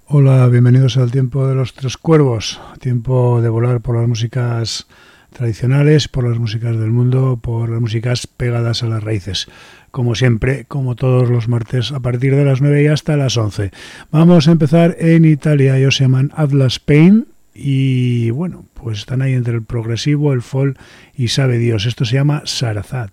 Hola, bienvenidos al tiempo de los tres cuervos, tiempo de volar por las músicas tradicionales, por las músicas del mundo, por las músicas pegadas a las raíces. Como siempre, como todos los martes, a partir de las 9 y hasta las 11. Vamos a empezar en Italia, ellos se llaman Atlas Pain y bueno, pues están ahí entre el progresivo, el folk y sabe Dios. Esto se llama Sarazat.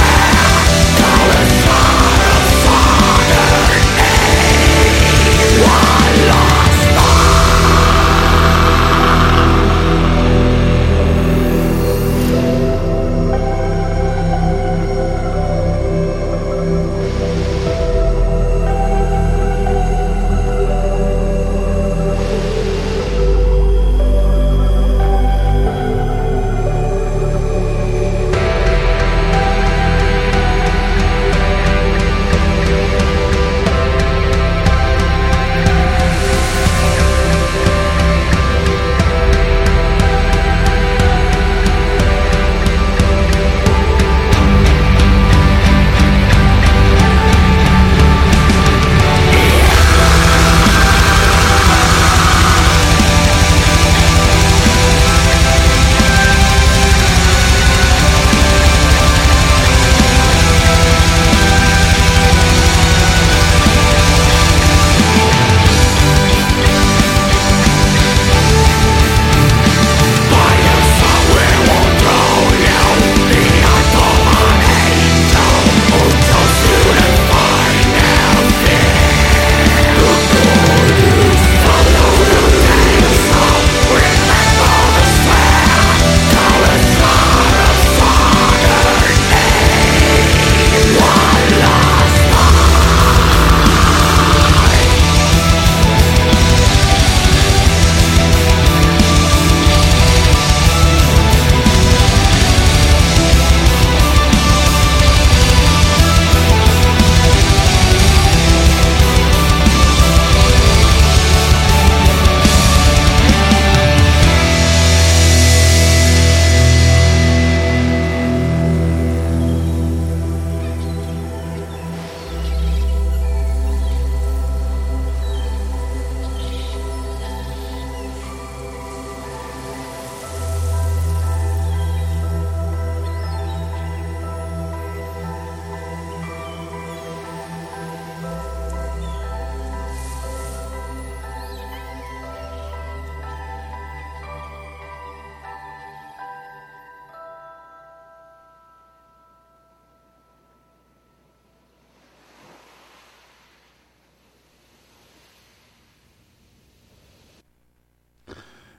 Why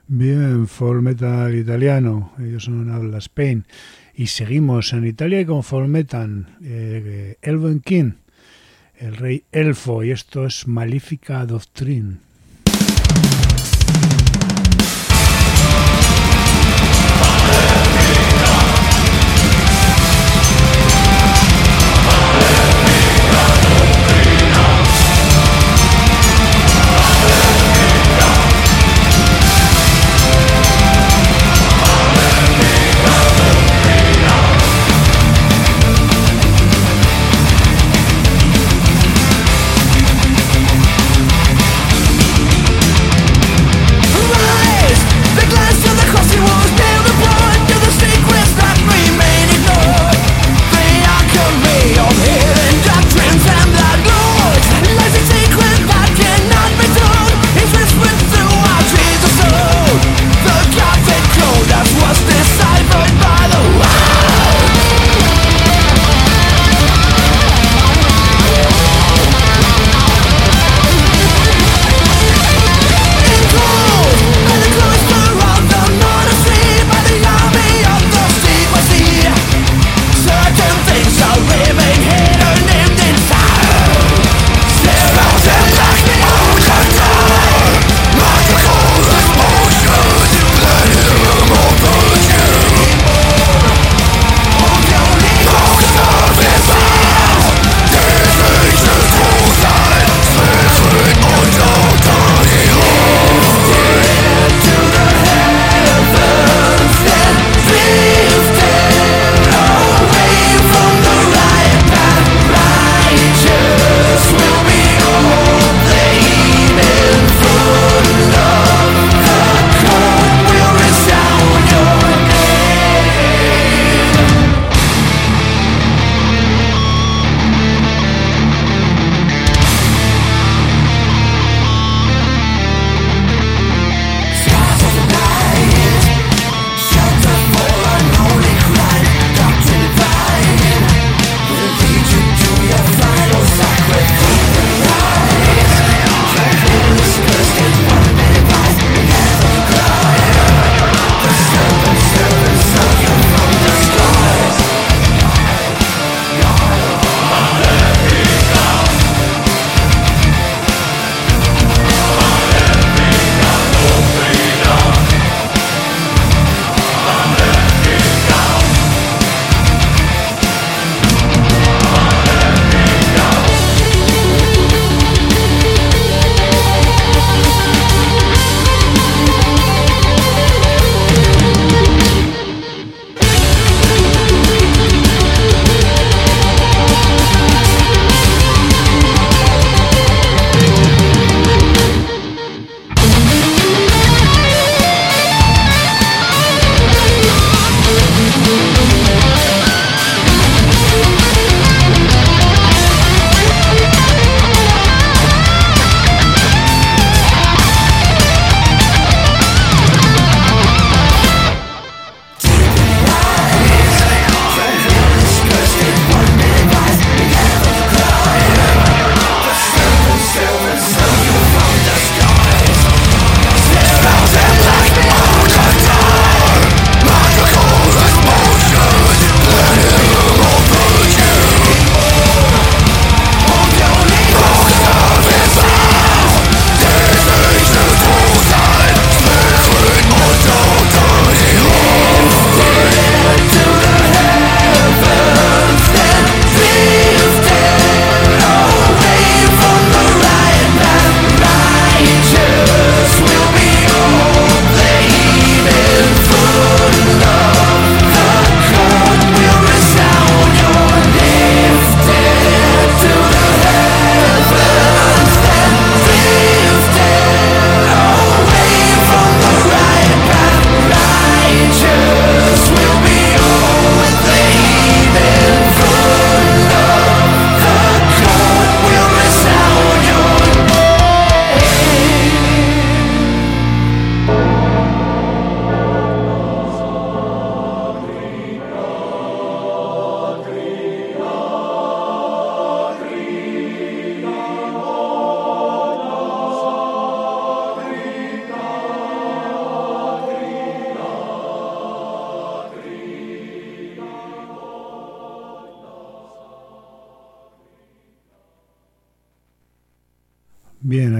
Bien, folk metal italiano, ellos son Habla Spain. Y seguimos en Italia y con folk metal, Elven King, el rey elfo, y esto es Malefica Doctrine.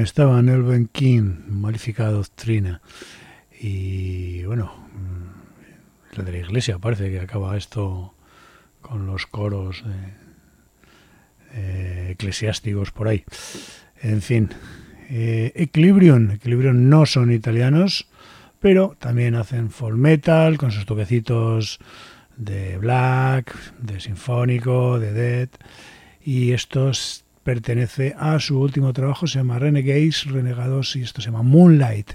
estaban Elven King, Maléfica Doctrina. Y bueno, la de la iglesia, parece que acaba esto con los coros eclesiásticos por ahí. En fin, Equilibrium no son italianos, pero también hacen folk metal con sus toquecitos de black, de sinfónico, de death, y esto pertenece a su último trabajo, se llama Renegades, Renegados, y esto se llama Moonlight.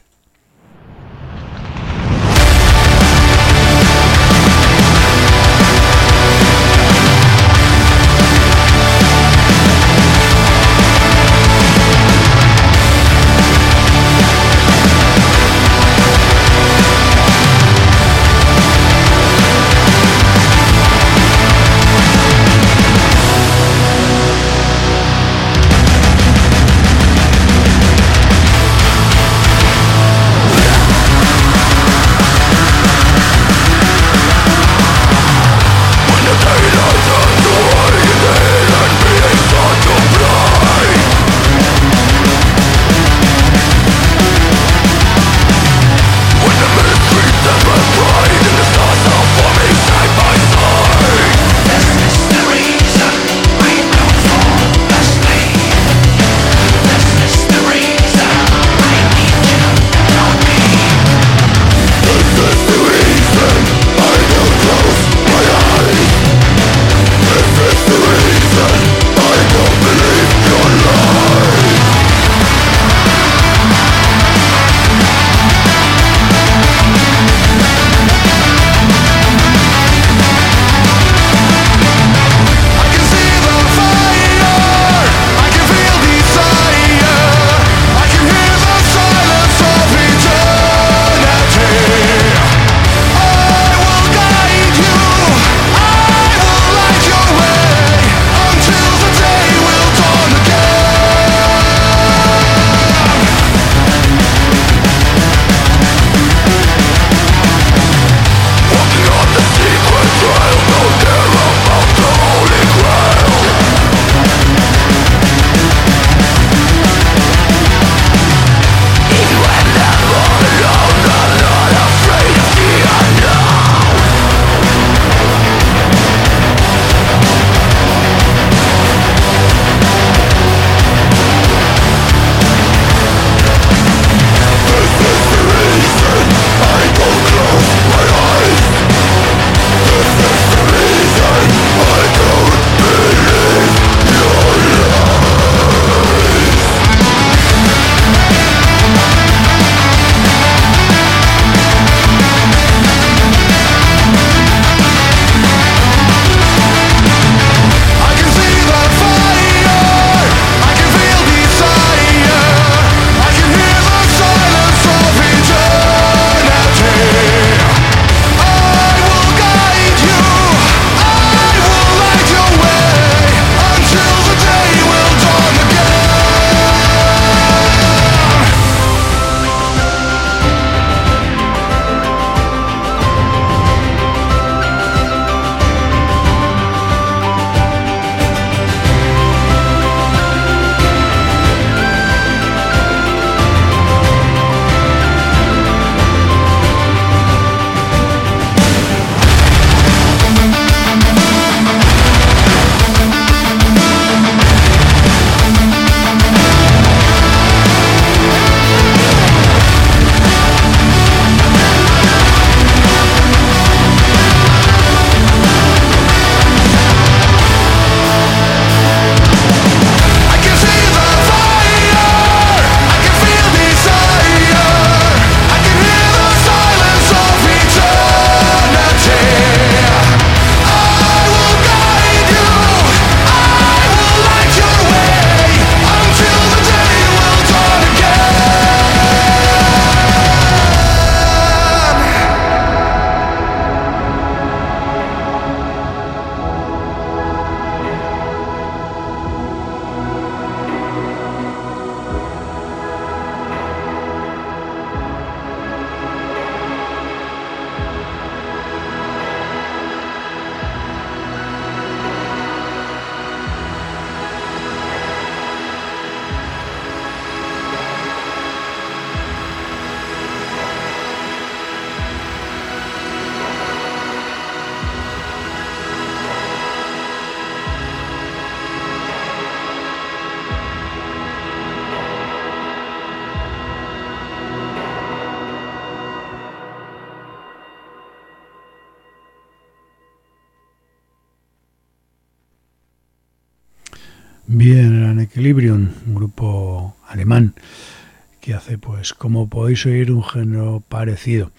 Bien, eran Equilibrium, un grupo alemán que hace, pues, como podéis oír, un género parecido.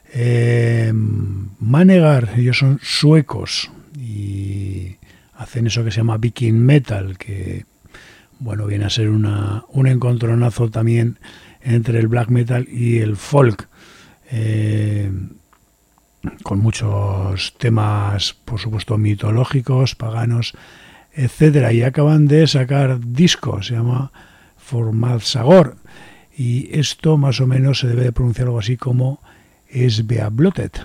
Manegar, ellos son suecos y hacen eso que se llama Viking Metal, que, bueno, viene a ser un encontronazo también entre el black metal y el folk, con muchos temas, por supuesto, mitológicos, paganos, etcétera, y acaban de sacar disco, se llama Formadsagor, y esto más o menos se debe de pronunciar algo así como Sveablotet.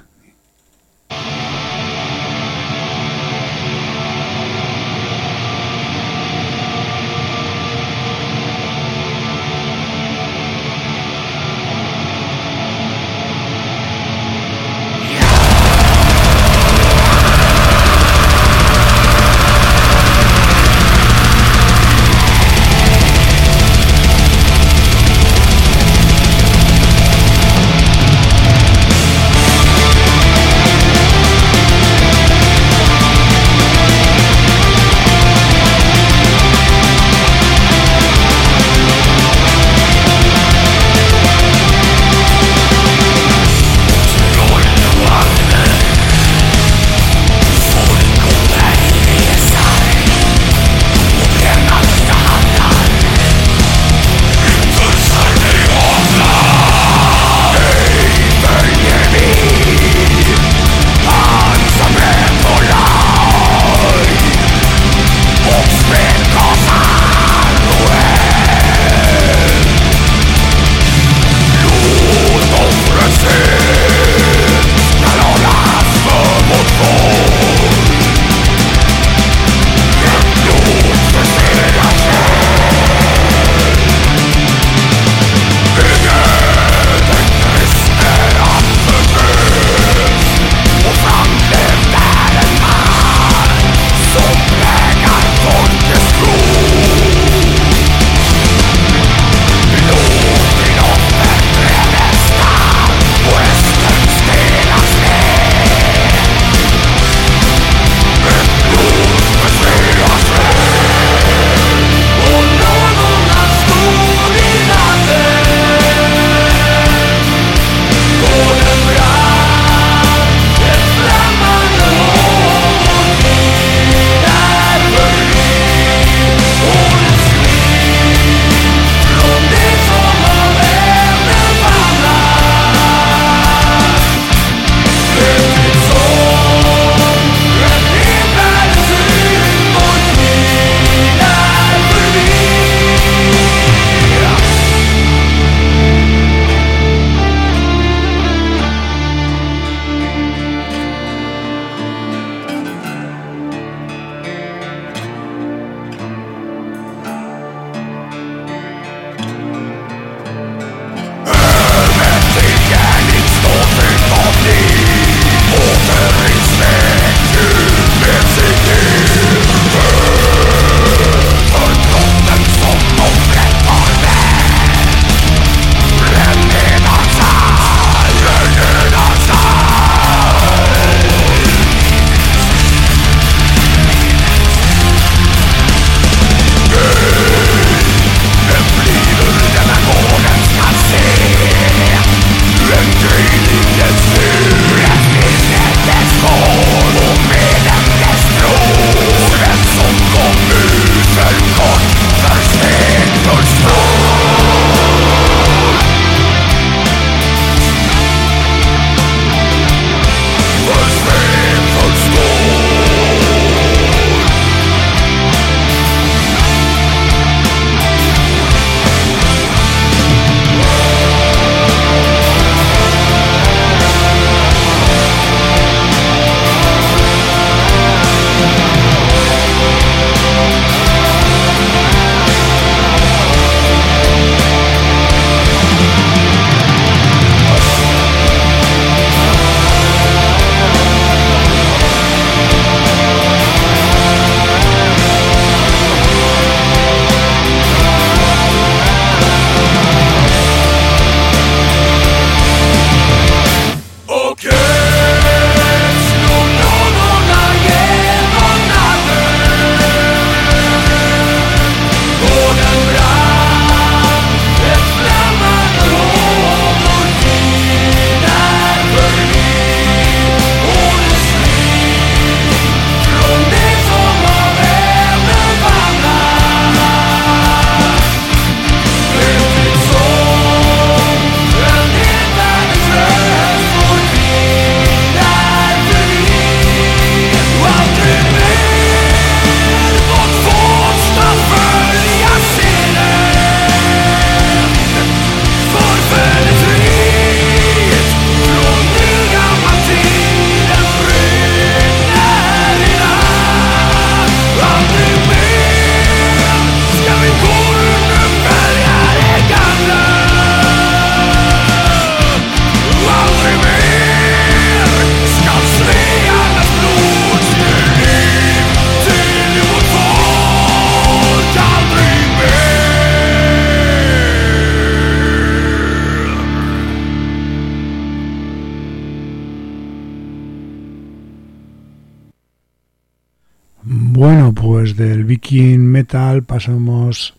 Bueno, pues del Viking Metal pasamos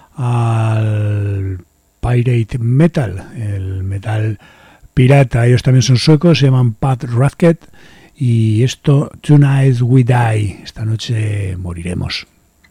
al Pirate Metal, el metal pirata. Ellos también son suecos, se llaman Pat Rathket, y esto, Tonight We Die, esta noche moriremos.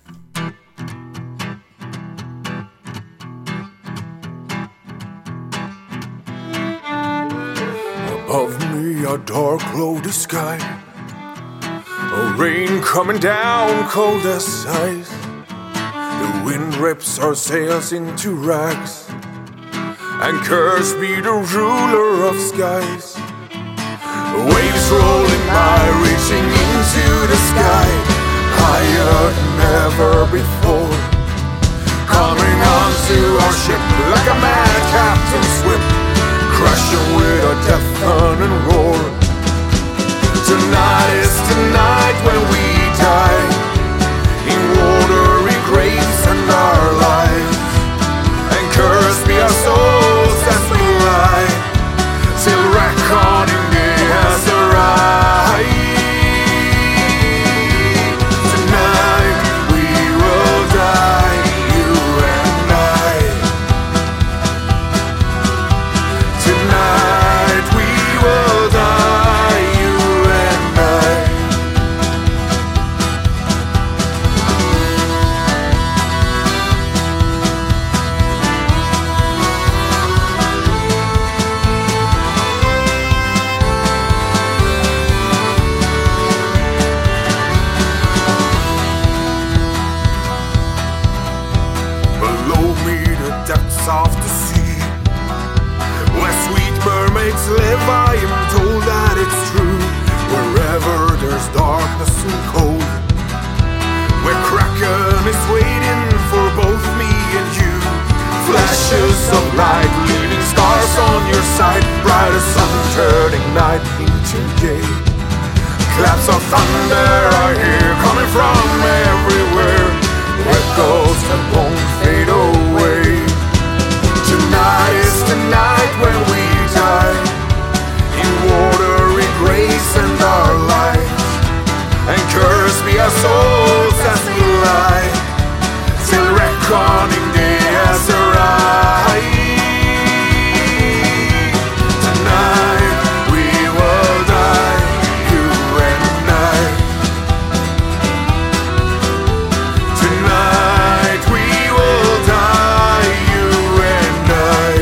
Above me a dark cloudy sky, a rain coming down cold as ice. The wind rips our sails into rags, and cursed be the ruler of skies. Waves rolling by, reaching into the sky, higher than ever before. Coming onto our ship like a mad captain's whip, crashing with a deafening roar. Tonight is the night when we die, in watery graves and our lives, and cursed be our souls as we lie, till reckoning day has arrived. Tonight we will die, you and I. Tonight we will die, you and I. Below me the depths of the sea, where sweet mermaids live, I am told that it's true. Wherever there's darkness and cold, where Kraken is waiting for both me and you. Flashes of light, leaving stars on your side, bright as sun turning night into day. Claps of thunder I hear coming from everywhere, echoes that won't fade away. Tonight is the night when we die, in watery grace and our lives, and cursed be our souls as we lie, till reckoning day has arrived. Tonight we will die, you and I. Tonight we will die, you and I.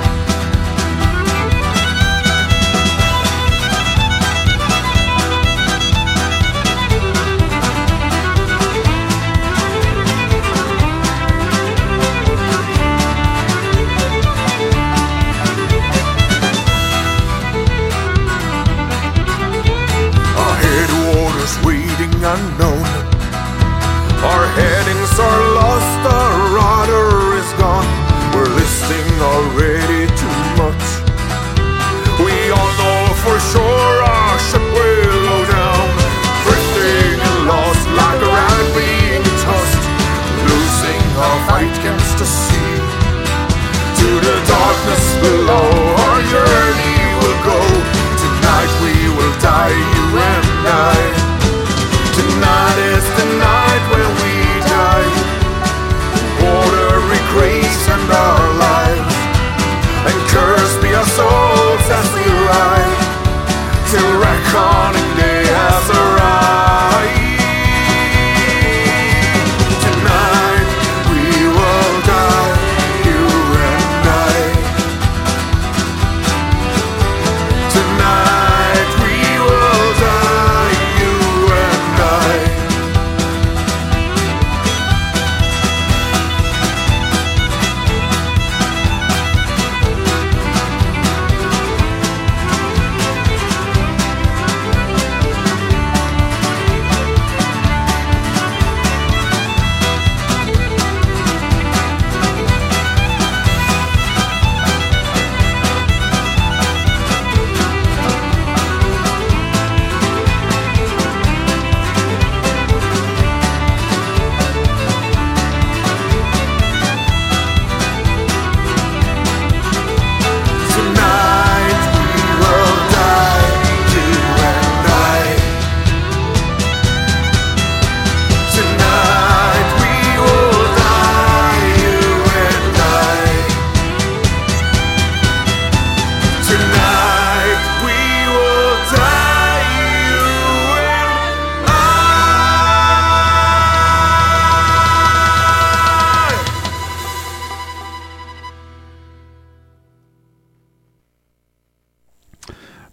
Our headwaters waiting unknown, our headings are lost, our rudder is gone. We're listing already too much. We all know for sure our ship will go down, drifting and lost like a rabbit being tossed, losing our fight against the sea. To the darkness below our journey will go. Tonight we will die, you and I. Tonight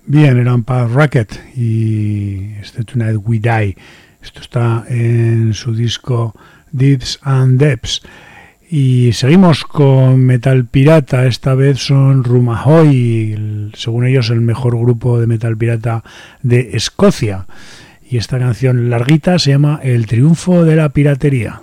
Bien, eran Pal Racket y este Tonight We Die. Esto está en su disco Deeps and Depths. Y seguimos con metal pirata. Esta vez son Rumahoy, según ellos el mejor grupo de metal pirata de Escocia. Y esta canción larguita se llama El triunfo de la piratería.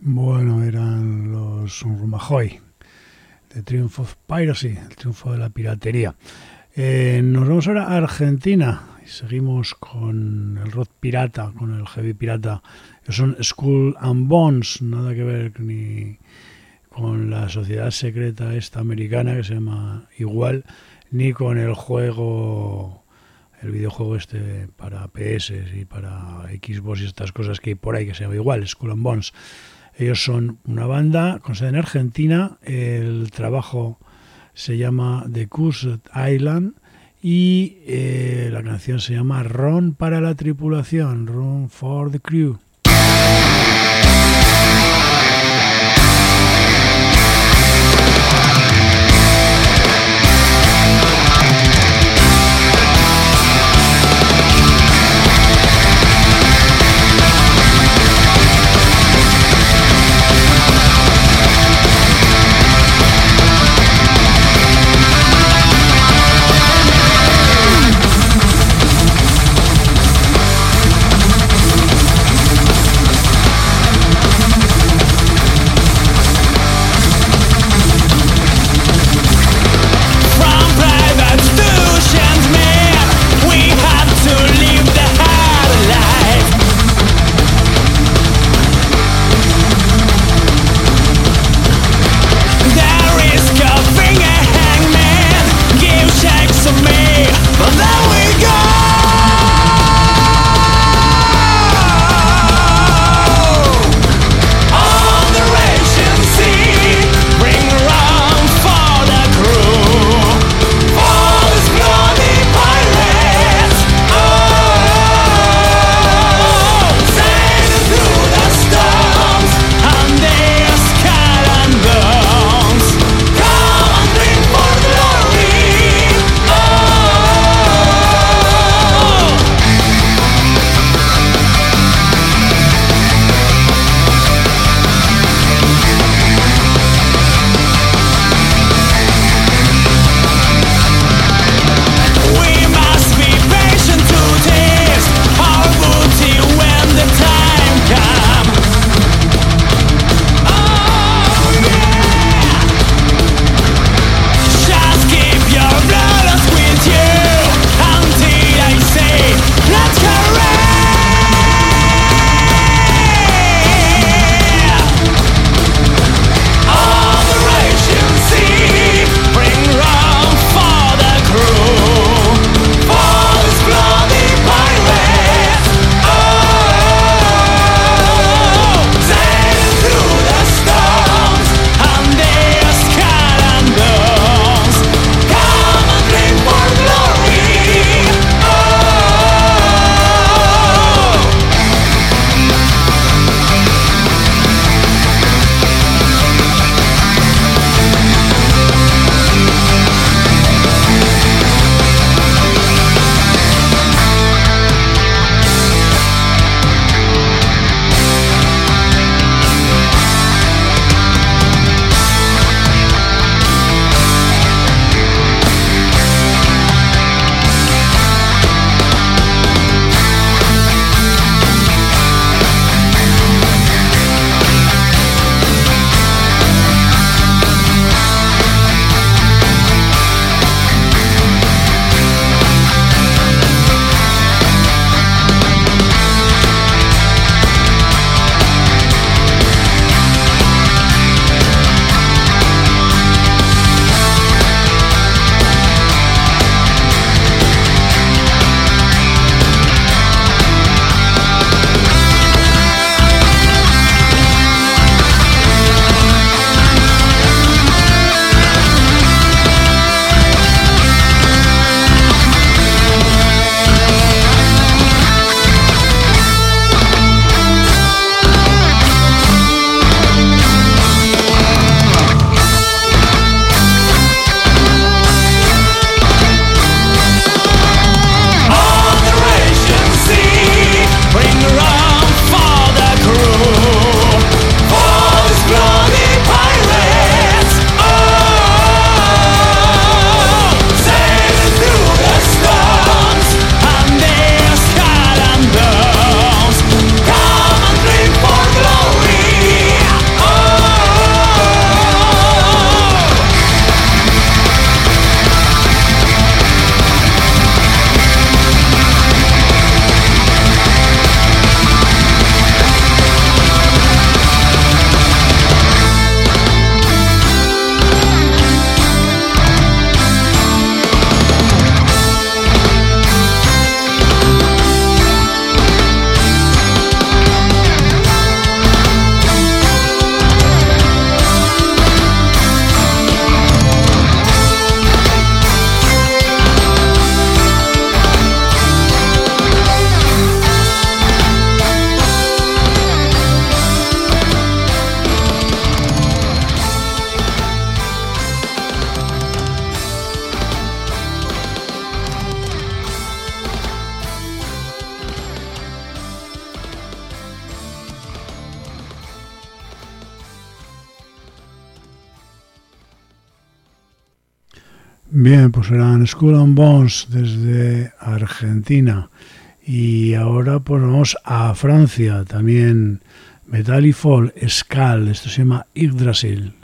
Bueno, eran los Rumajoy, The Triumph of Piracy, el triunfo de la piratería. Nos vamos ahora a Argentina y seguimos con el rock pirata, con el heavy pirata, que son Skull and Bones, nada que ver ni con la sociedad secreta esta americana que se llama igual, ni con el juego, el videojuego este para PS y para Xbox y estas cosas que hay por ahí que se llama igual, Skull and Bones. Ellos son una banda con sede en Argentina, el trabajo se llama The Cursed Island y la canción se llama Run para la tripulación, Run for the Crew. Bien, pues eran Skull and Bones desde Argentina. Y ahora pues vamos a Francia, también Metal y Folk, Skal, esto se llama Yggdrasil.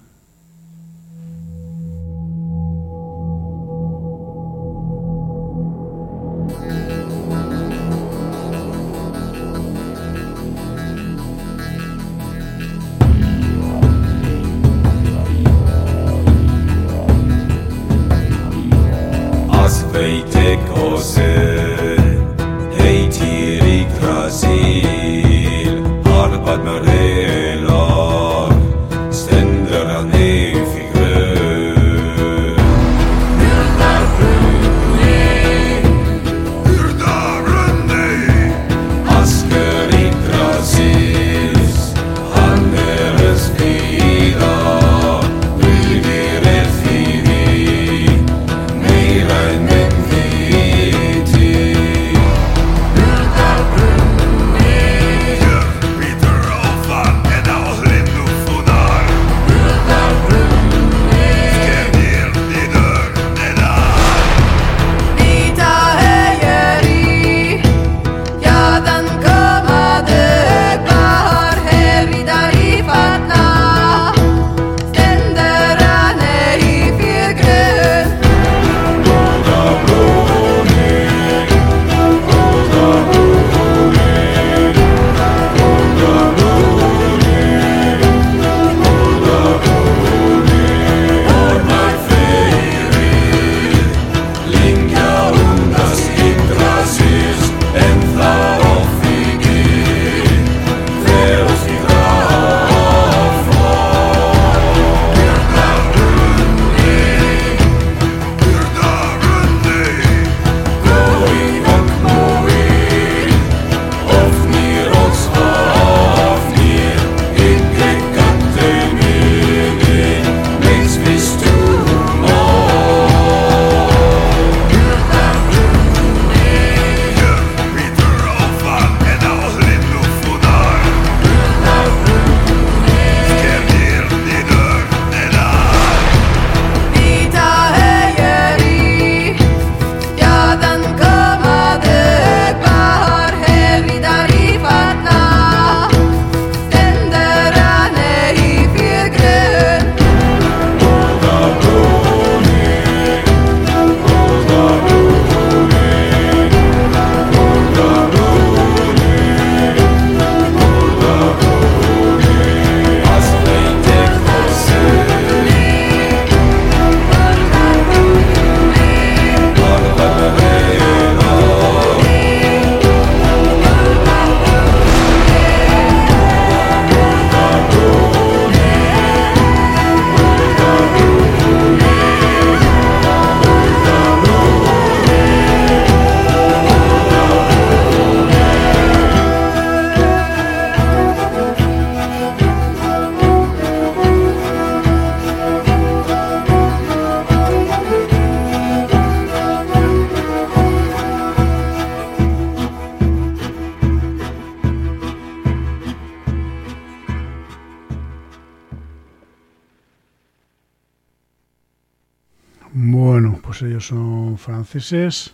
Bueno, pues ellos son franceses.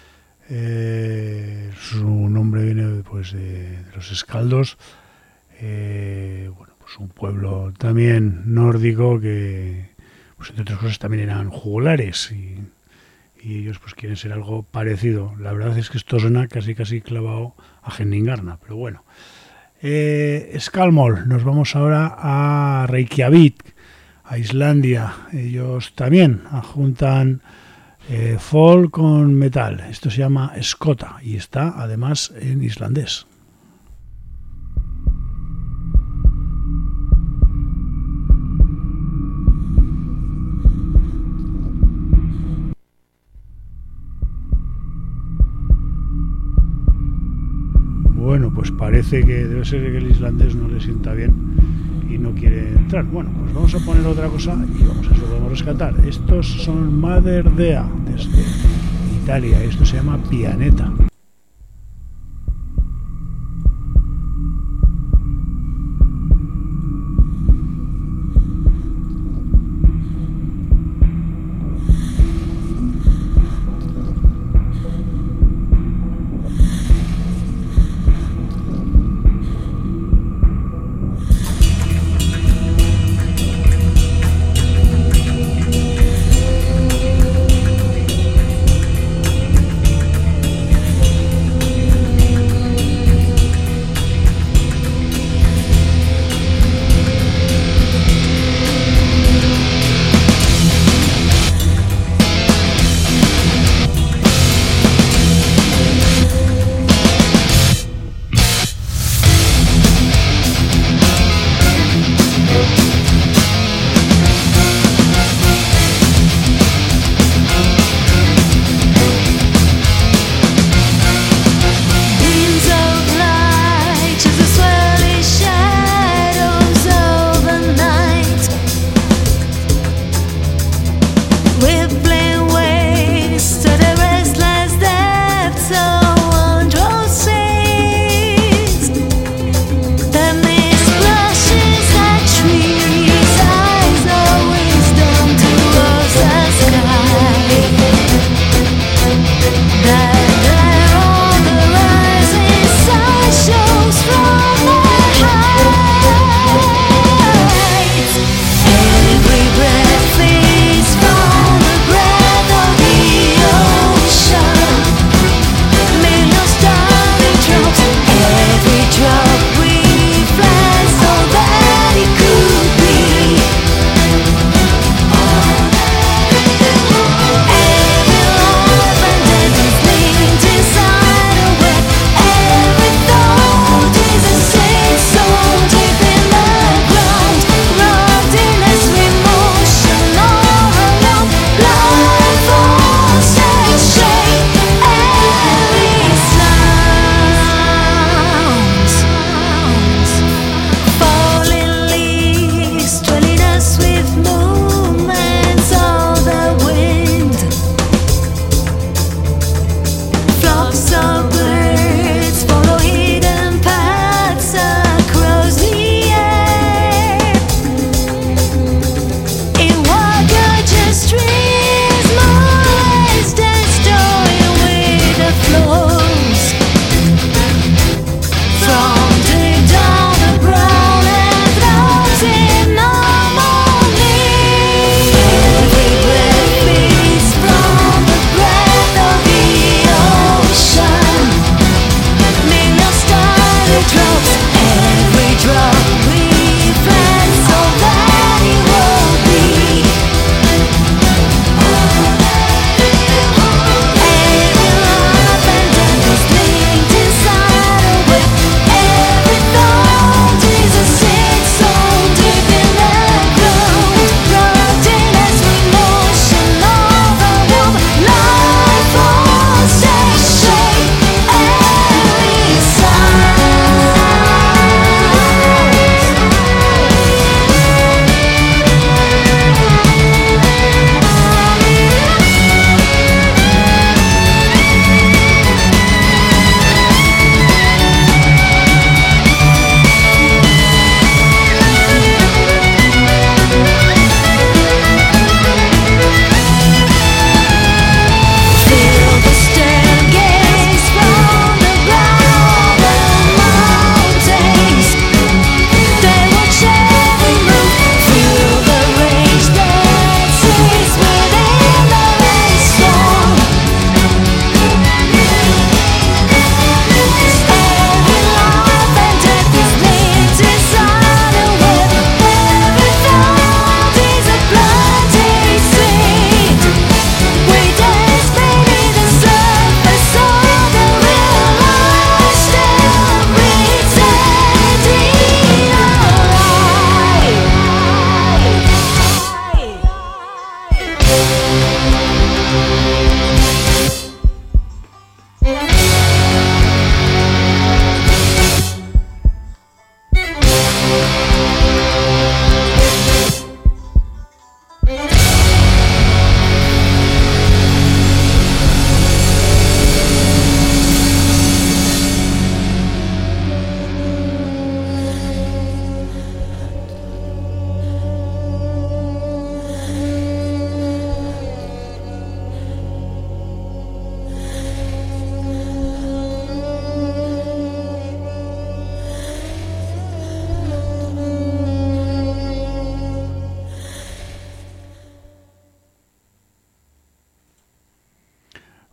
Su nombre viene pues de los escaldos. Bueno, pues un pueblo también nórdico que, pues entre otras cosas, también eran jugulares y ellos pues quieren ser algo parecido. La verdad es que esto suena casi clavado a Henningarna, pero bueno. Skalmol, nos vamos ahora a Reykjavik, a Islandia. Ellos también juntan folk con metal. Esto se llama Skota y está además en islandés. Bueno, pues parece que debe ser que el islandés no le sienta bien y no quiere entrar. Bueno, pues vamos a poner otra cosa y vamos a ver si lo podemos rescatar. Estos son Mother Dea, desde Italia. Esto se llama Pianeta.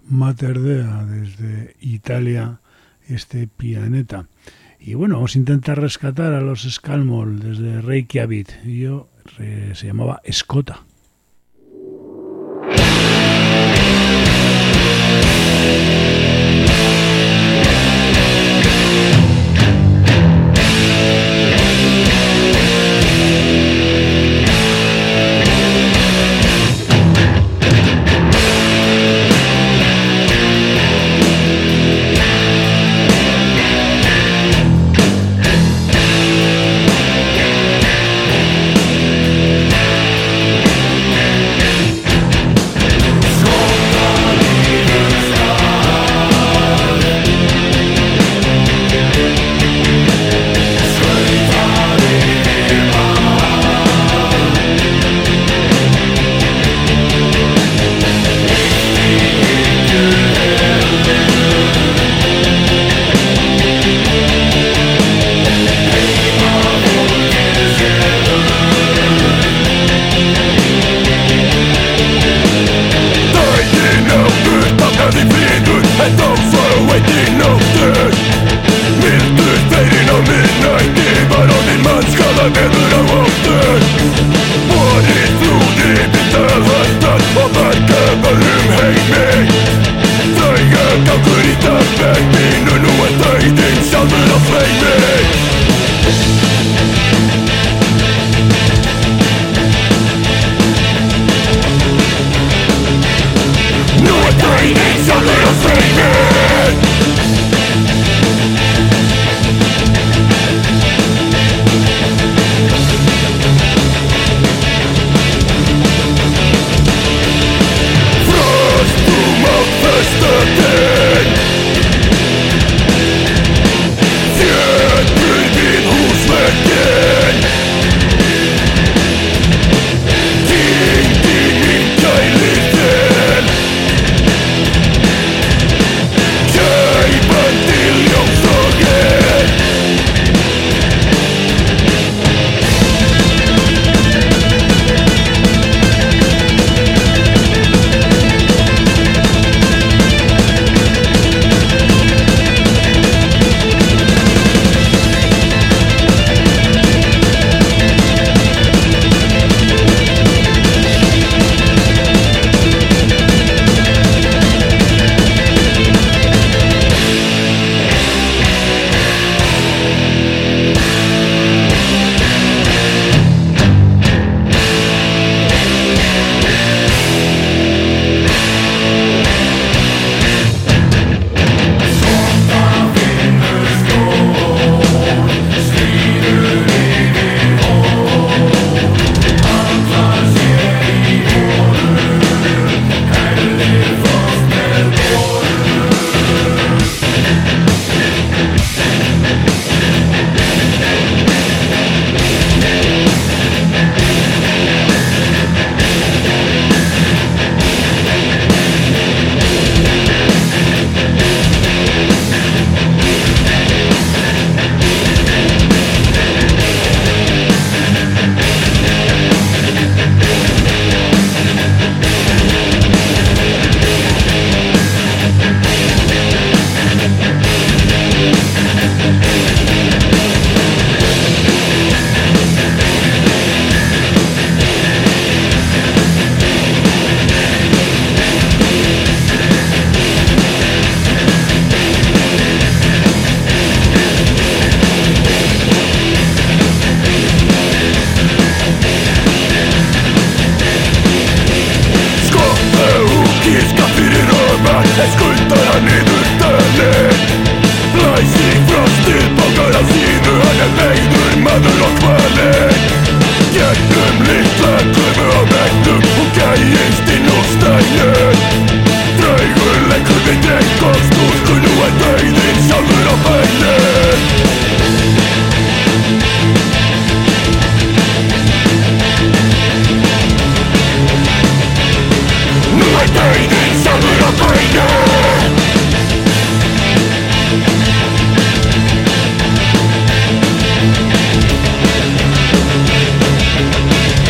Mater Dea desde Italia, este pianeta. Y bueno, vamos a intentar rescatar a los Skalmol desde Reykjavik. Se llamaba Escota.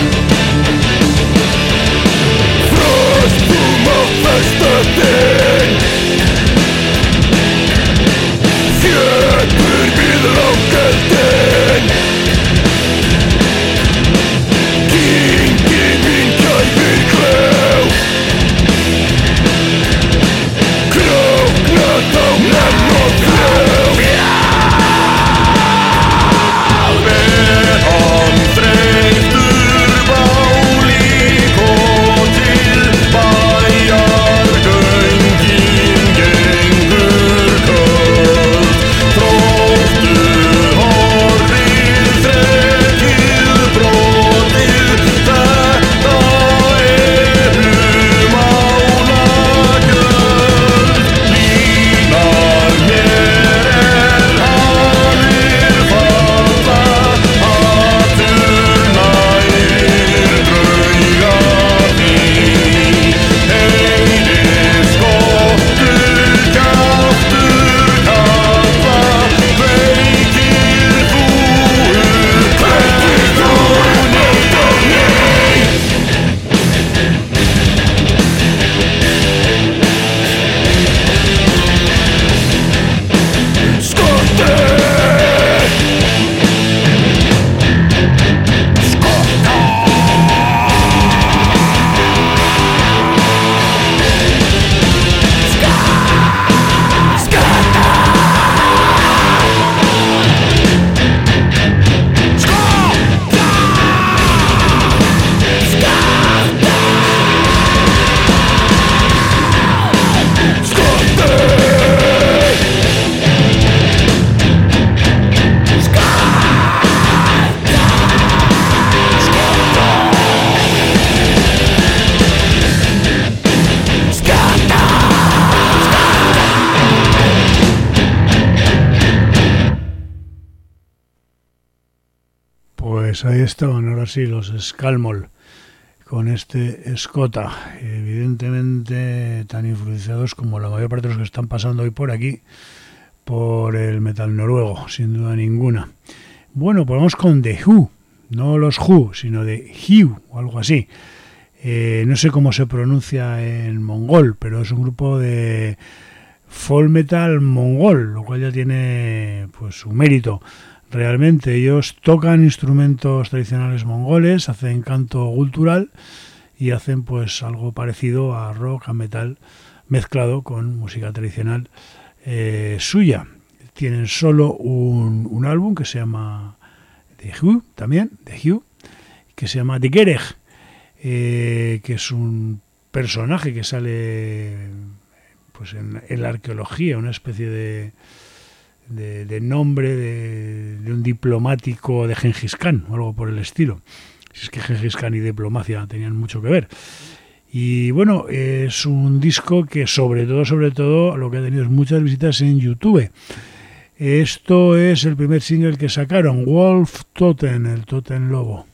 Yesterday Pues ahí estaban, ahora sí, los Skalmol, con este Escota, evidentemente tan influenciados como la mayor parte de los que están pasando hoy por aquí, por el metal noruego, sin duda ninguna. Bueno, pues vamos con The Who, no los Who, sino The Who, o algo así. No sé cómo se pronuncia en mongol, pero es un grupo de folk metal mongol, lo cual ya tiene pues su mérito. Realmente ellos tocan instrumentos tradicionales mongoles, hacen canto gutural y hacen pues algo parecido a rock, a metal, mezclado con música tradicional suya. Tienen solo un álbum que se llama The Who, también, The Who, que se llama The Gereg, que es un personaje que sale pues en la arqueología, una especie de nombre de un diplomático de Gengis Khan o algo por el estilo. Si es que Gengis Khan y diplomacia tenían mucho que ver. Y bueno, es un disco que sobre todo lo que ha tenido es muchas visitas en YouTube. Esto es el primer single que sacaron, Wolf Totem, el Totem Lobo.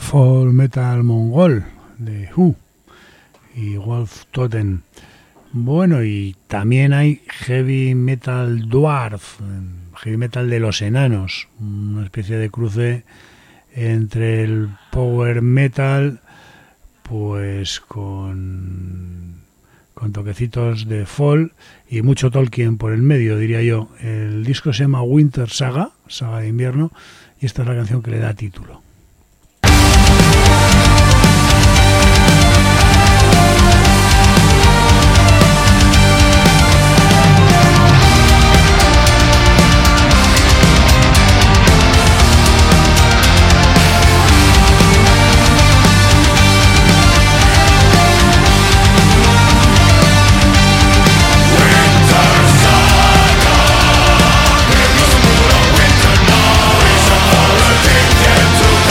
Folk Metal Mongol de Who y Wolf Totem. Bueno, y también hay Heavy Metal Dwarf, Heavy Metal de los enanos, una especie de cruce entre el Power Metal, pues con toquecitos de folk y mucho Tolkien por el medio, diría yo. El disco se llama Winter Saga, Saga de Invierno, y esta es la canción que le da título. To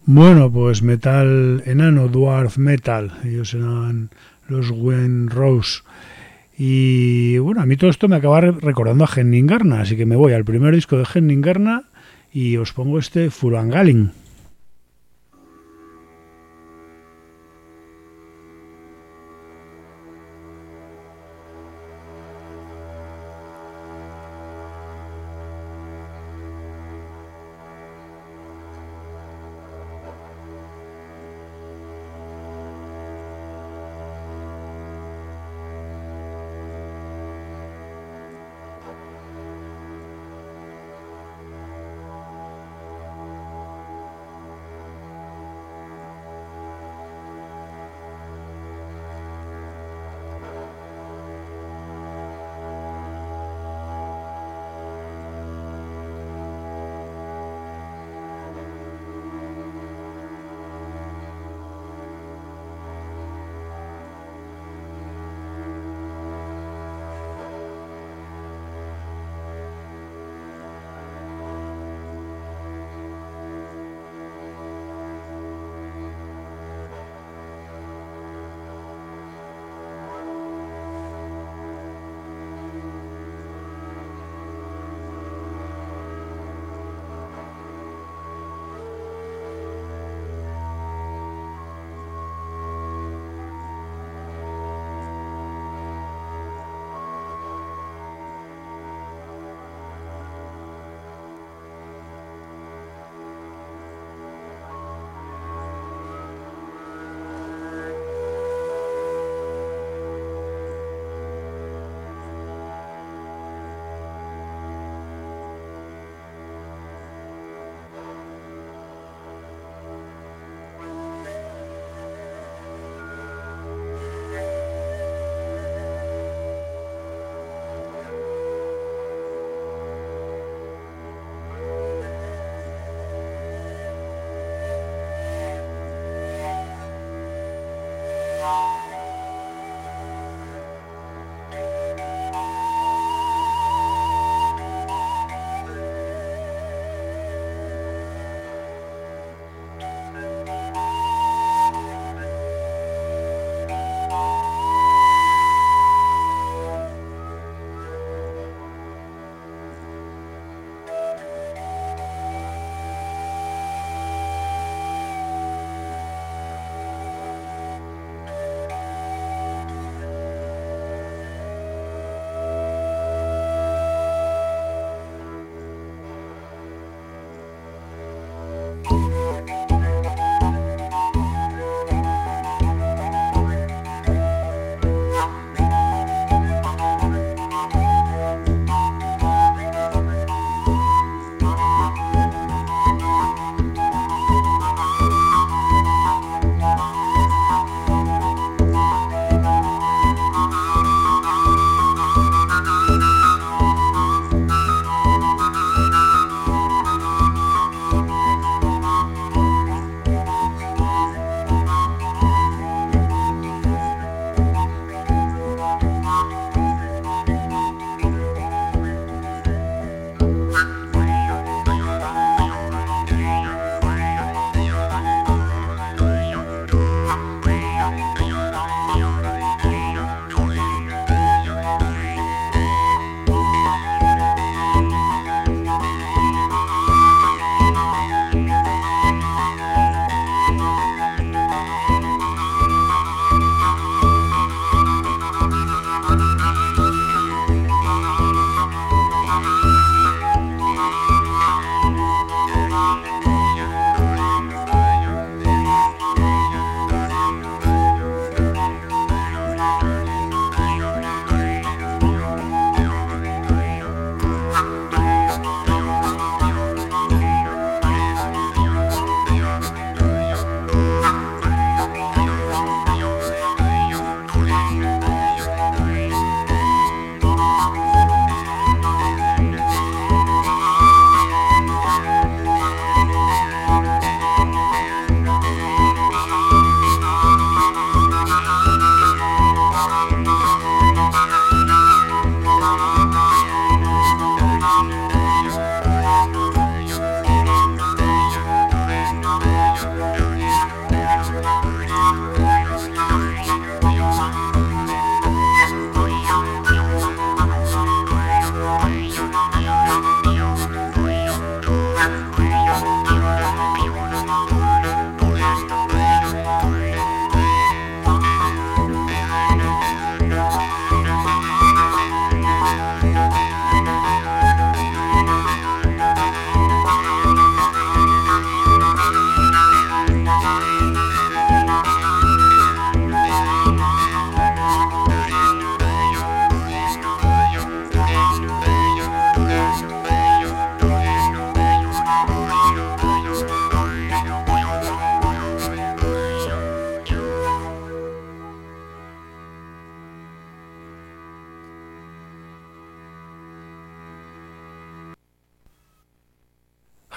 Bueno, pues metal enano, dwarf metal, ellos eran los Gwen Rose. Y bueno, a mí todo esto me acaba recordando a Henning Garna, así que me voy al primer disco de Henning Garna y os pongo este Furangalin.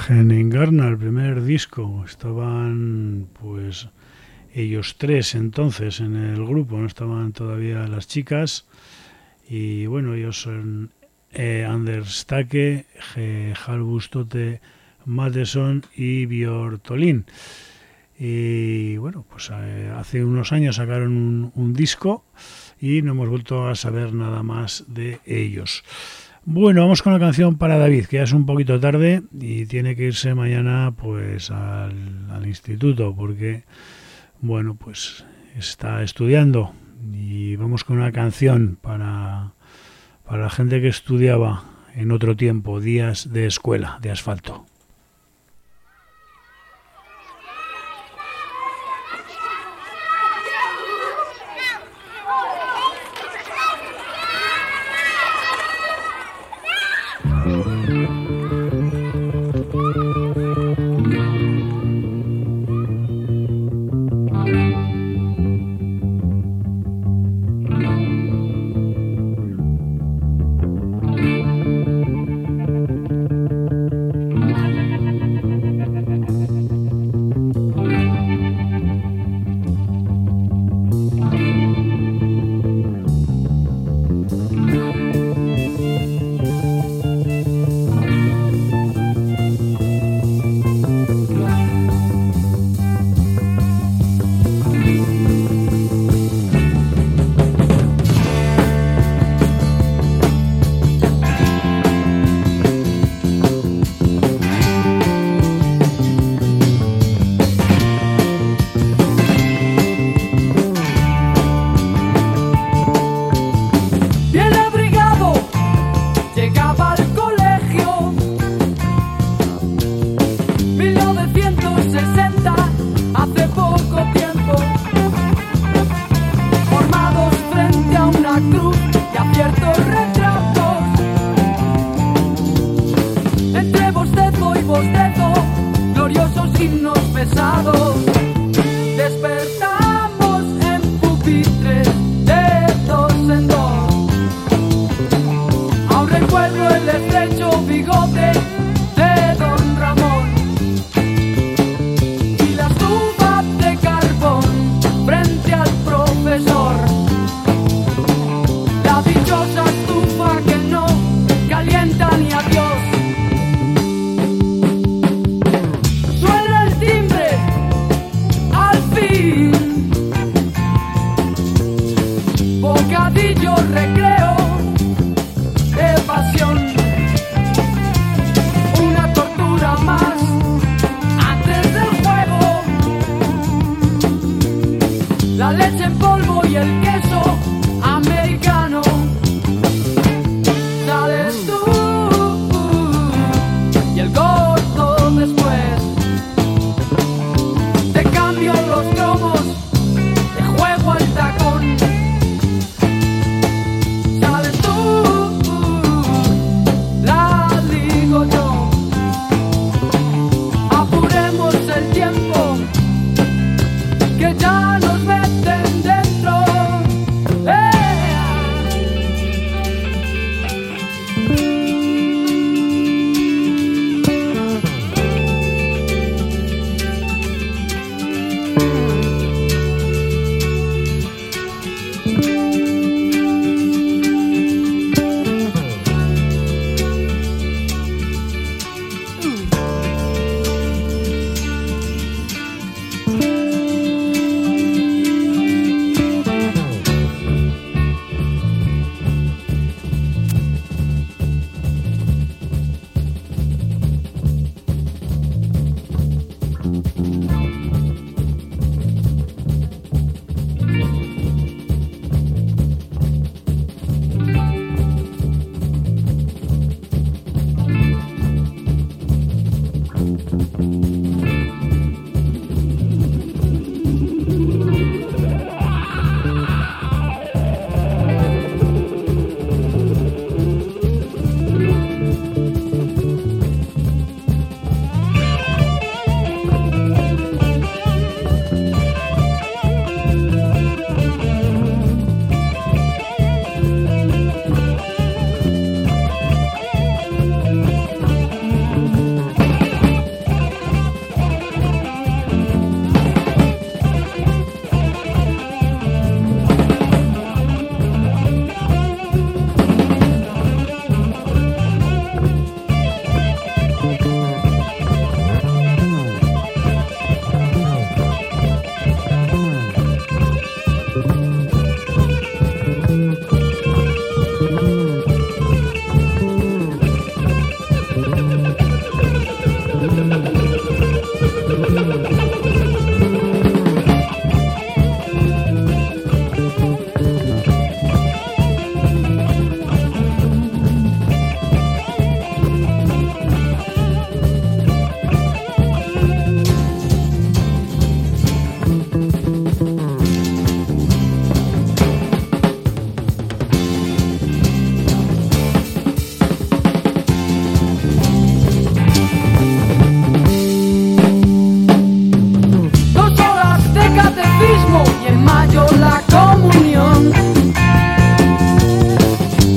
Engarna, el primer disco. Estaban pues ellos tres entonces en el grupo, no estaban todavía las chicas. Y bueno, ellos son Anders Stake, Halvus Tote Matteson y Björn Tolin. Y bueno, pues hace unos años sacaron un disco y no hemos vuelto a saber nada más de ellos. Bueno, vamos con la canción para David, que ya es un poquito tarde y tiene que irse mañana pues al instituto porque, bueno, pues está estudiando. Y vamos con una canción para la gente que estudiaba en otro tiempo, días de escuela, de asfalto.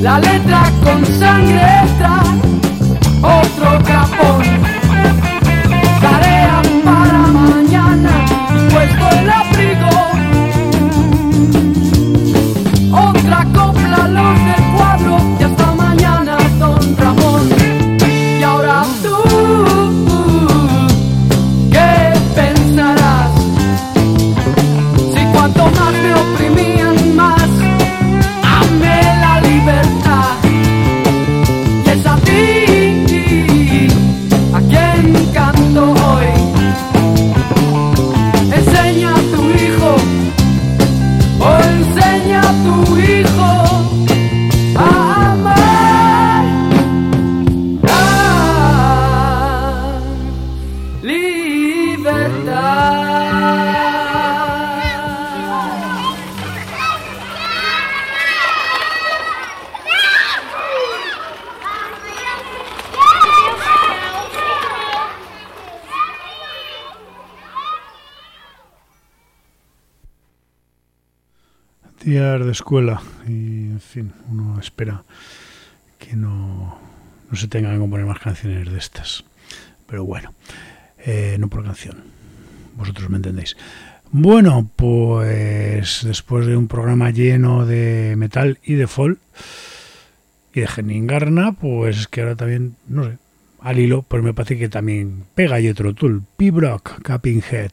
La letra con sangre extra, otro capón. Tarea para mañana, puesto el abrigo. Otra copla los del cuadro y hasta mañana, don Ramón. Y ahora tú, ¿qué pensarás? Si cuanto más me oprimían, más amé la libertad. Y es a ti a quien canto hoy. Enseña a tu hijo, o enseña a tu hijo a amar la libertad. Días de escuela y, en fin, uno espera que no se tengan que componer más canciones de estas. Pero bueno, no por canción. Vosotros me entendéis. Bueno, pues después de un programa lleno de metal y de folk y de Geningarna, pues es que ahora también, no sé, al hilo, pues me parece que también pega y otro Tool, P-Brock, Capping Head.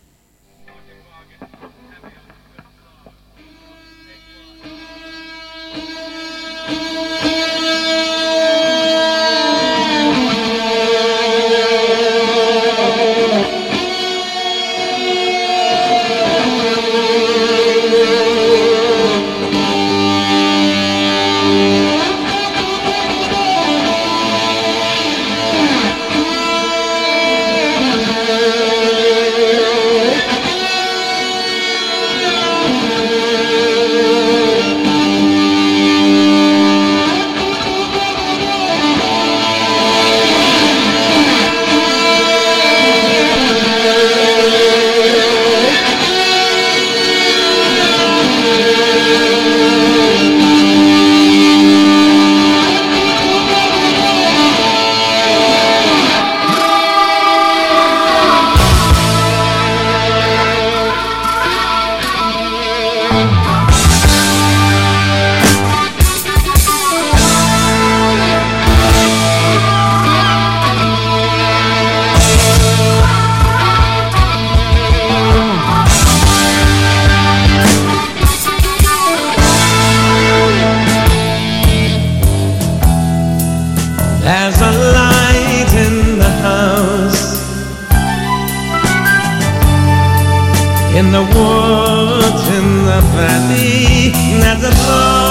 In the woods, in the valley, there's a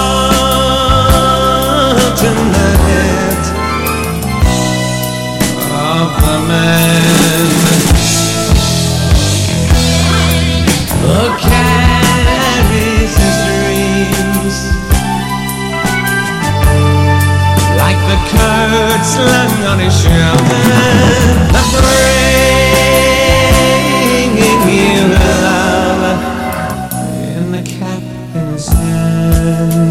thought in the head of the man who carries his dreams like the curd slung on his shoulder, bringing you love in the captain's hand.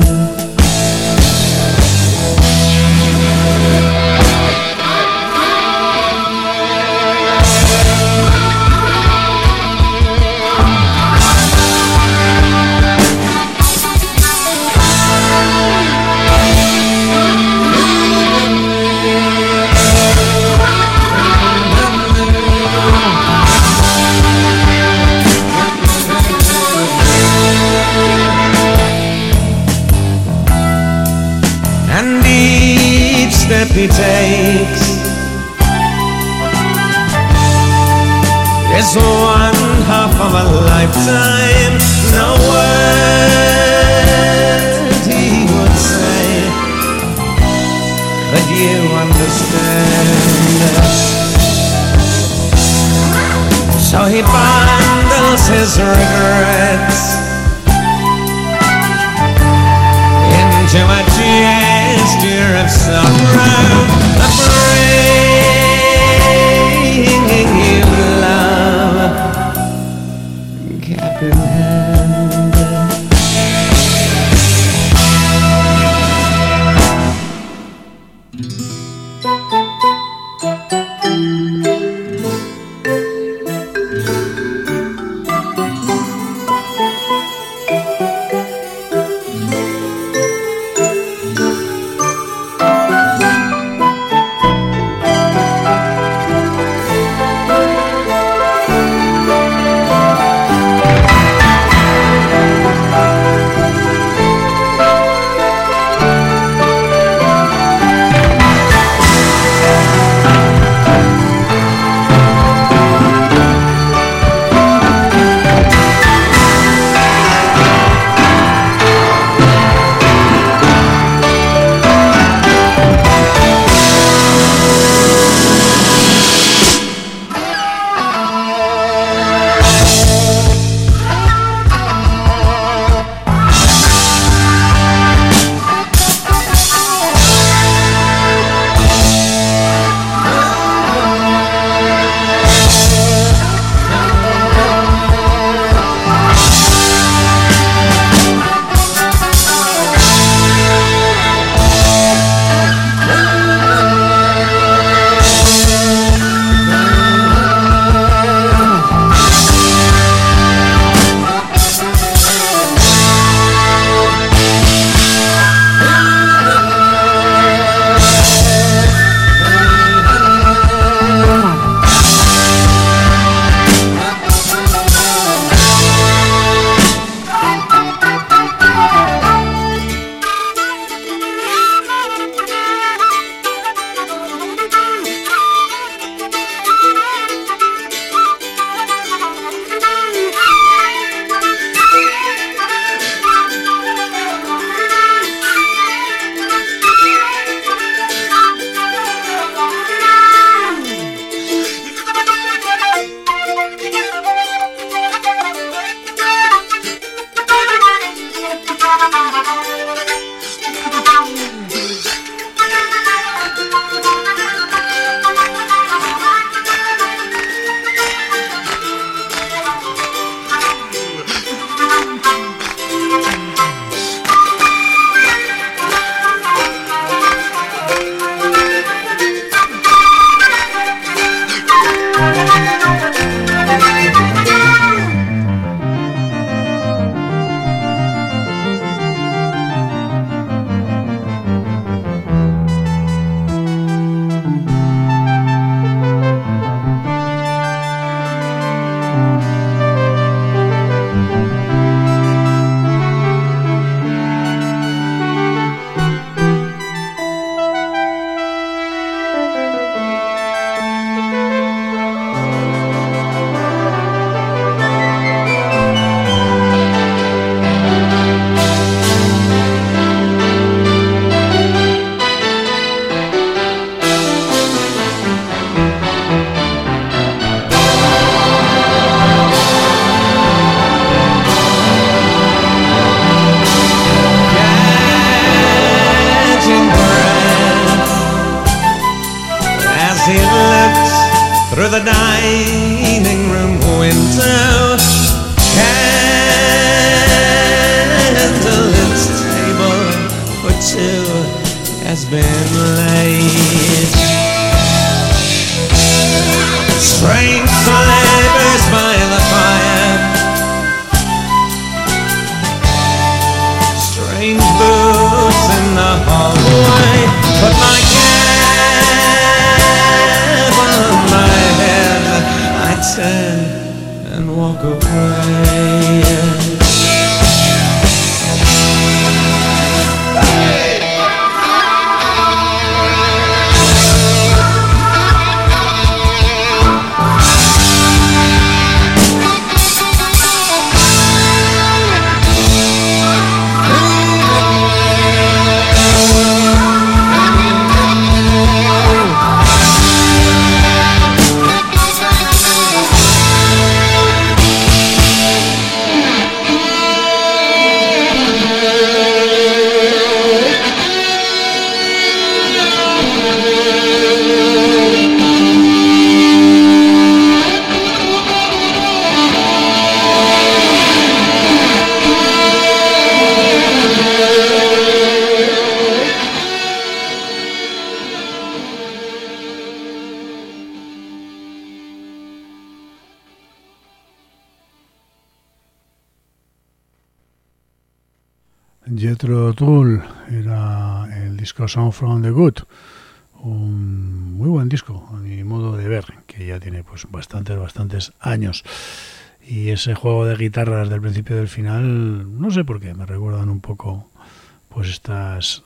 Step he takes is one half of a lifetime. No word he would say, but you understand. So he bundles his regrets into a gesture of sorrow, bringing you love, cap in hand. been laid. Strength labors by the fire, strange boots in the hallway, put my cap on my head, I turn and walk away. Jethro Tull era el disco Song from the Good, un muy buen disco a mi modo de ver, que ya tiene pues bastantes años, y ese juego de guitarras del principio y del final, no sé por qué, me recuerdan un poco pues estas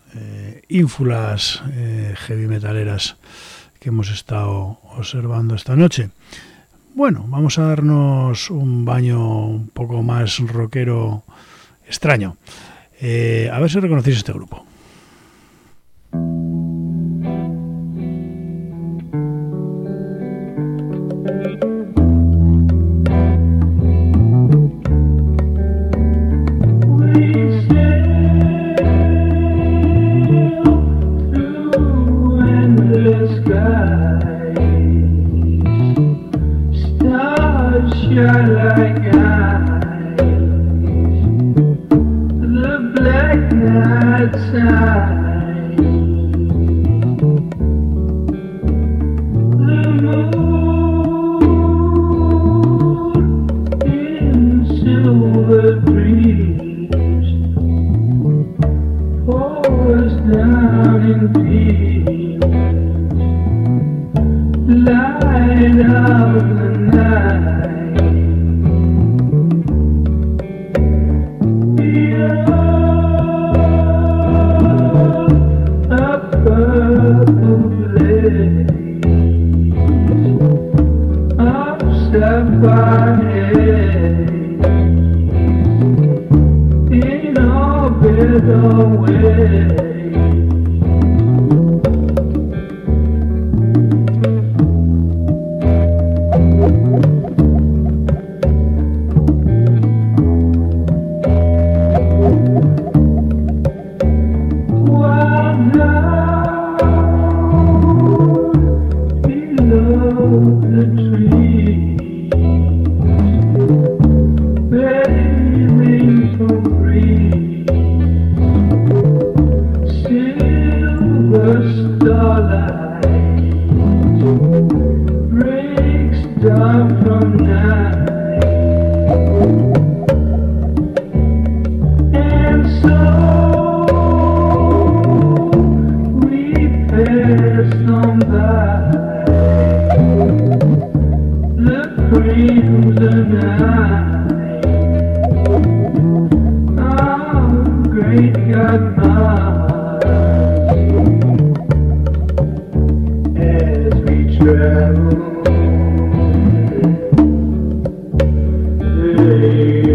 ínfulas heavy metaleras que hemos estado observando esta noche. Bueno, vamos a darnos un baño un poco más rockero extraño. A ver si reconocéis este grupo. Travel,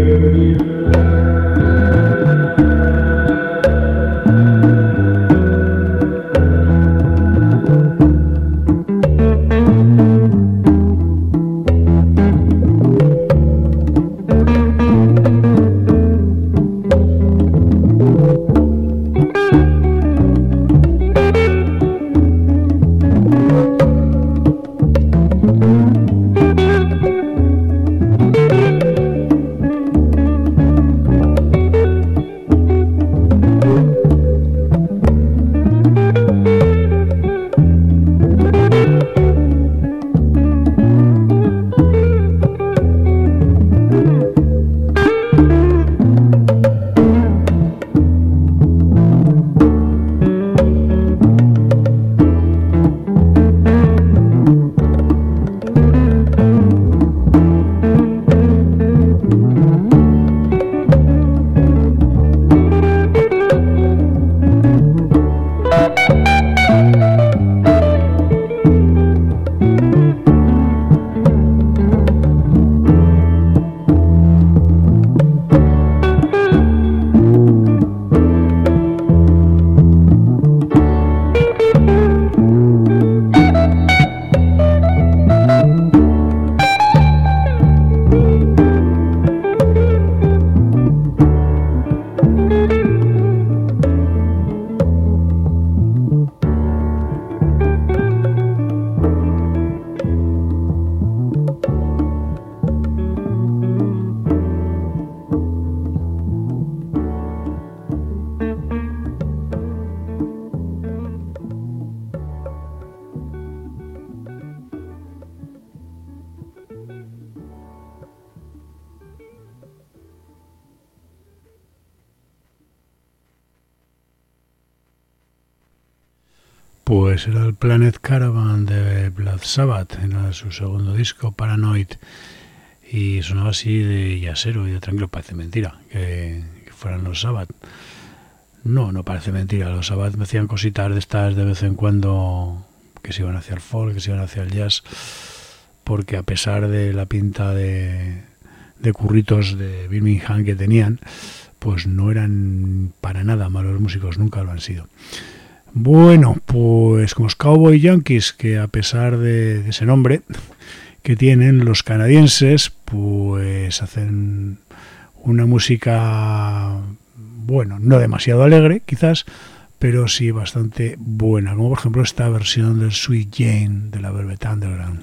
Pues era el Planet Caravan de Black Sabbath, era su segundo disco, Paranoid, y sonaba así de yasero y de tranquilo. Parece mentira que fueran los Sabbath. No parece mentira. Los Sabbath me hacían cositas de estas de vez en cuando, que se iban hacia el folk, que se iban hacia el jazz, porque a pesar de la pinta de curritos de Birmingham que tenían, pues no eran para nada malos músicos, nunca lo han sido. Bueno, pues como los Cowboy Yankees, que a pesar de ese nombre que tienen los canadienses, pues hacen una música, bueno, no demasiado alegre quizás, pero sí bastante buena, como por ejemplo esta versión del Sweet Jane de la Velvet Underground.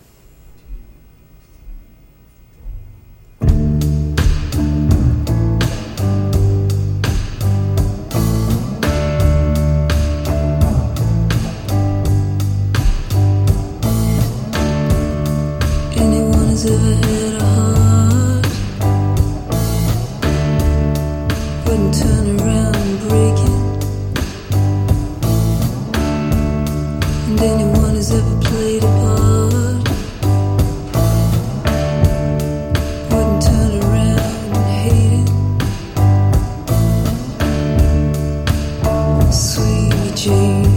Ever had a heart, wouldn't turn around and break it. And anyone who's ever played a part wouldn't turn around and hate it. Sweet Jane,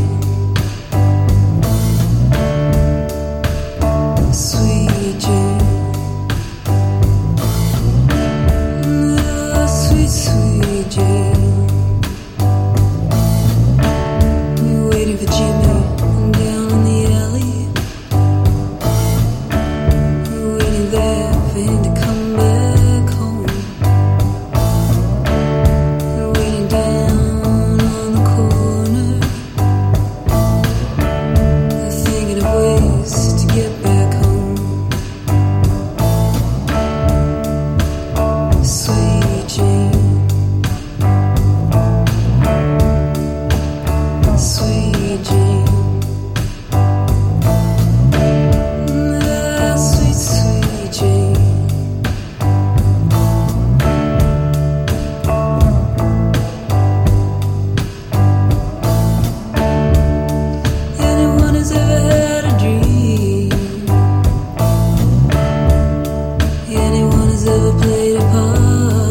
sweet Jane. Sweet Jane, you're waiting for Jimmy down in the alley. You're waiting there for him to come back home. You're waiting down on the corner. You're thinking of ways to get back home. Sweet Jane. Sweet Jane, sweet, sweet Jane. Anyone who's ever had a dream, anyone who's ever played a part,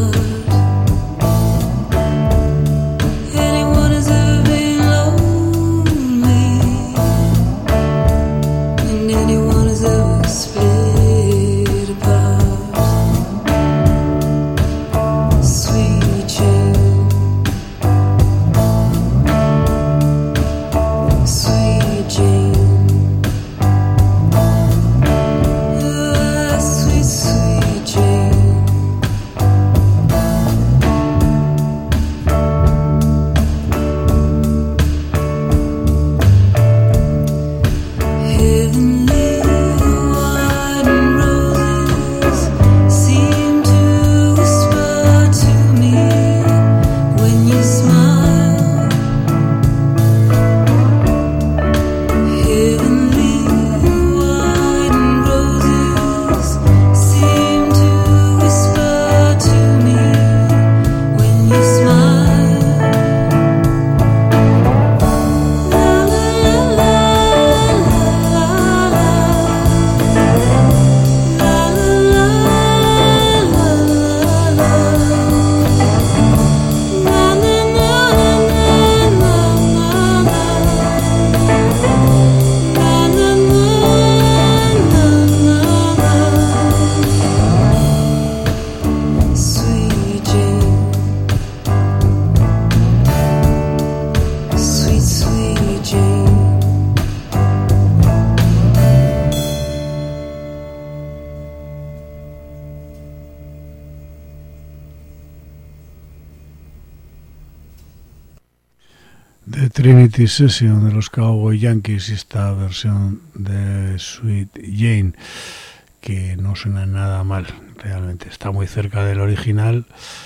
The Trinity Session de los Cowboy Yankees y esta versión de Sweet Jane, que no suena nada mal, realmente está muy cerca del original,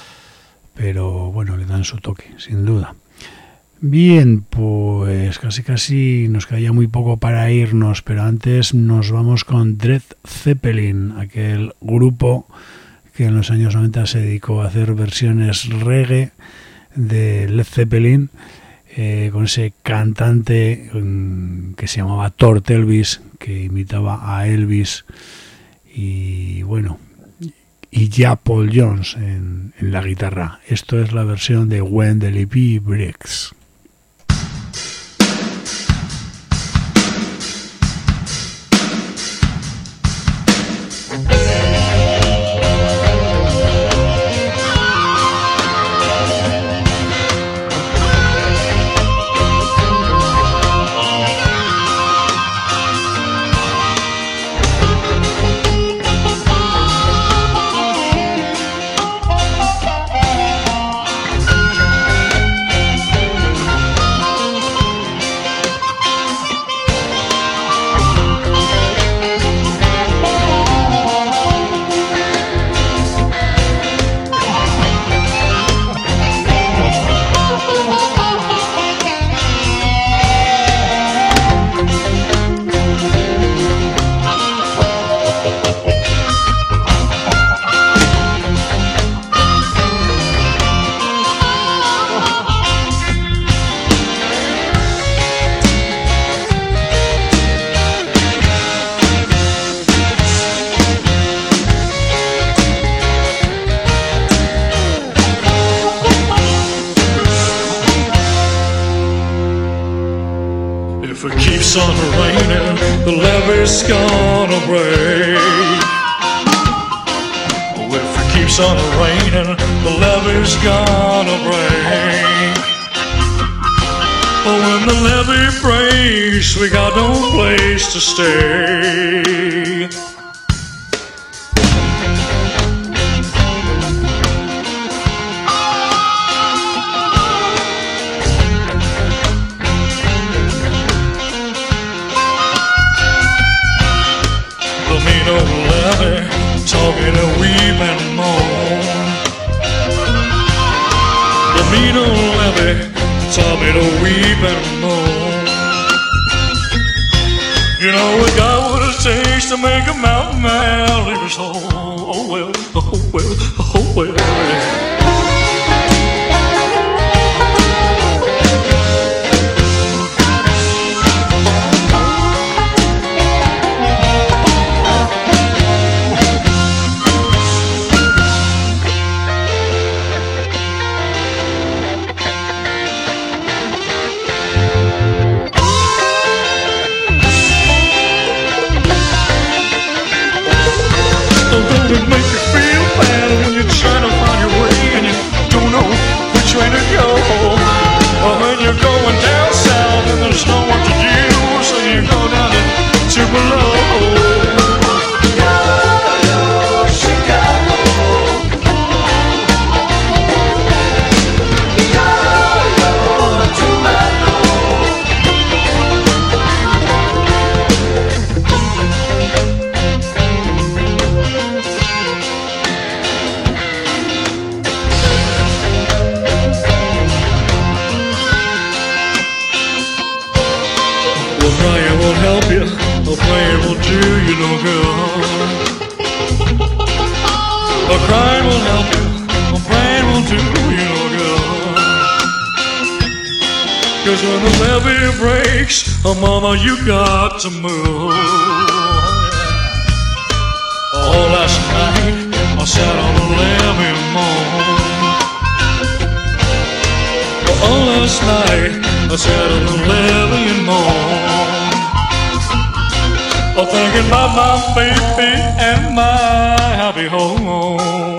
pero bueno, le dan su toque, sin duda. Bien, pues casi nos queda muy poco para irnos, pero antes nos vamos con Led Zeppelin, aquel grupo que en los años 90 se dedicó a hacer versiones reggae de Led Zeppelin, con ese cantante que se llamaba Tort Elvis, que imitaba a Elvis, y bueno, y ya Paul Jones en la guitarra. Esto es la versión de When the Levee Breaks. On raining, the levee's gonna break. Oh, if it keeps on raining, the levee's gonna break. Oh, when the levee breaks, we got no place to stay. Talking a weep and moan. The mean old levee taught me to weep and moan. You know we got what it takes to make a mountain man leave his home. Oh well, oh well, oh well. It make you feel bad when you're trying to find your way and you don't know which way to go. Or when you're going down south and there's no one to do, so you go down to Tupelo. Chicago, a prayer will do you no good. A crying will help you, a praying will do you no good. 'Cause when the levee breaks, oh mama, you got to move. Oh, last night I sat on the levee and moaned. Oh, last night I sat on the levee and moaned. Oh, thinking about my baby and my happy home.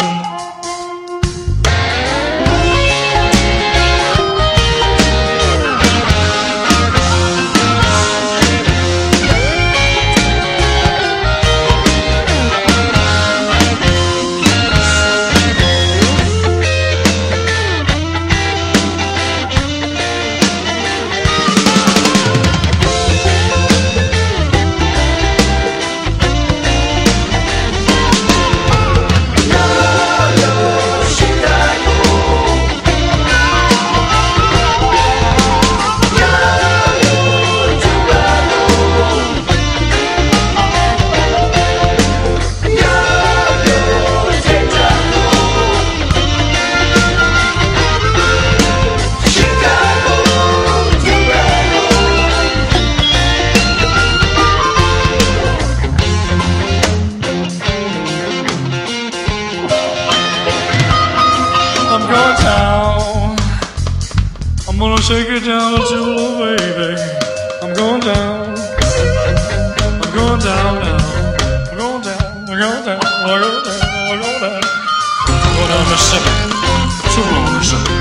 going down. I'm gonna take it down to you, baby. I'm going down. I'm going down now. I'm going down. I'm going down. I'm going down. I'm going down. I'm going down Mississippi. Too long, Mississippi.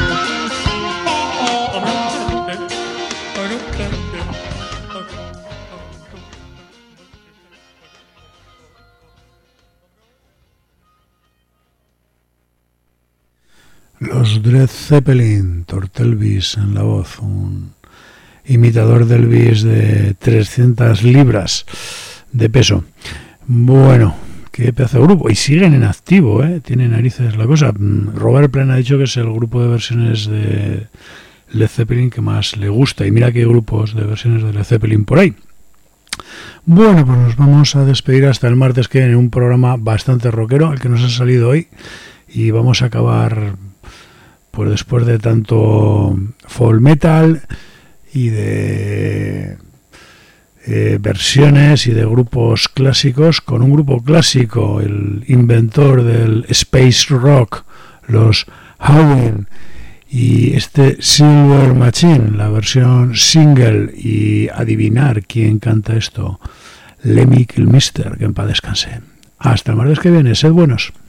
Los Led Zeppelin, Tortelvis en la voz, un imitador del Elvis de 300 libras de peso. Bueno, qué pedazo de grupo, y siguen en activo, tiene narices la cosa. Robert Plant ha dicho que es el grupo de versiones de Led Zeppelin que más le gusta, y mira que hay grupos de versiones de Led Zeppelin por ahí. Bueno, pues nos vamos a despedir hasta el martes que viene, un programa bastante rockero, el que nos ha salido hoy, y vamos a acabar pues después de tanto folk metal y de versiones y de grupos clásicos, con un grupo clásico, el inventor del space rock, los Howlin', y este Silver Machine, la versión single, y adivinar quién canta esto, Lemmy Kilmister, que en paz descanse. Hasta el martes que viene, sed buenos.